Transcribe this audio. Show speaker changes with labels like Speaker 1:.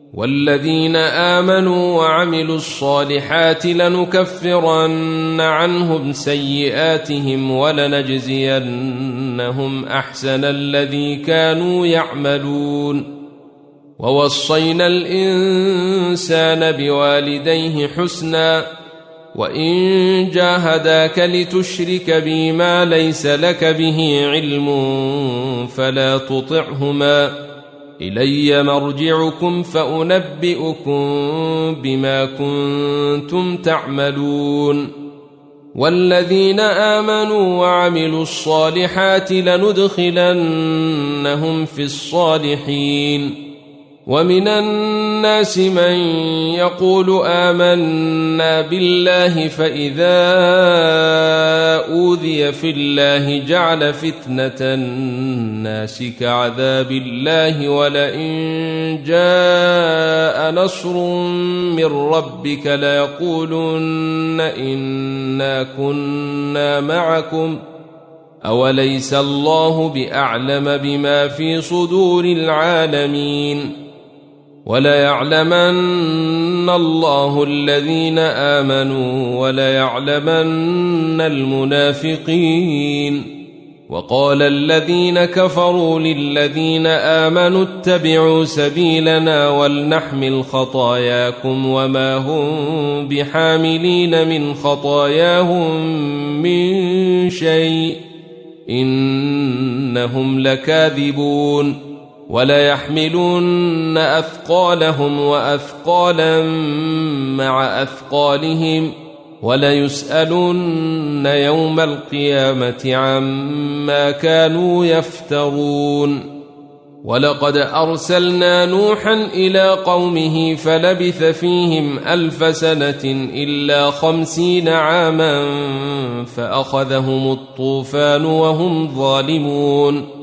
Speaker 1: والذين آمنوا وعملوا الصالحات لنكفرن عنهم سيئاتهم ولنجزينهم أحسن الذي كانوا يعملون ووصينا الإنسان بوالديه حسنا وإن جاهداك لتشرك بي ما ليس لك به علم فلا تطعهما إلي مرجعكم فأنبئكم بما كنتم تعملون والذين آمنوا وعملوا الصالحات لندخلنهم في الصالحين ومن الناس من يقول آمنا بالله فإذا أوذي في الله جعل فتنة الناس كعذاب الله ولئن جاء نصر من ربك ليقولن إنا كنا معكم أوليس الله بأعلم بما في صدور العالمين وليعلمن الله الذين آمنوا وليعلمن المنافقين وقال الذين كفروا للذين آمنوا اتبعوا سبيلنا ولنحمل خطاياكم وما هم بحاملين من خطاياهم من شيء إنهم لكاذبون وليحملن أثقالهم وأثقالا مع أثقالهم وليسألن يوم القيامة عما كانوا يفترون ولقد أرسلنا نوحا إلى قومه فلبث فيهم 1000 سنة إلا 50 عاما فأخذهم الطوفان وهم ظالمون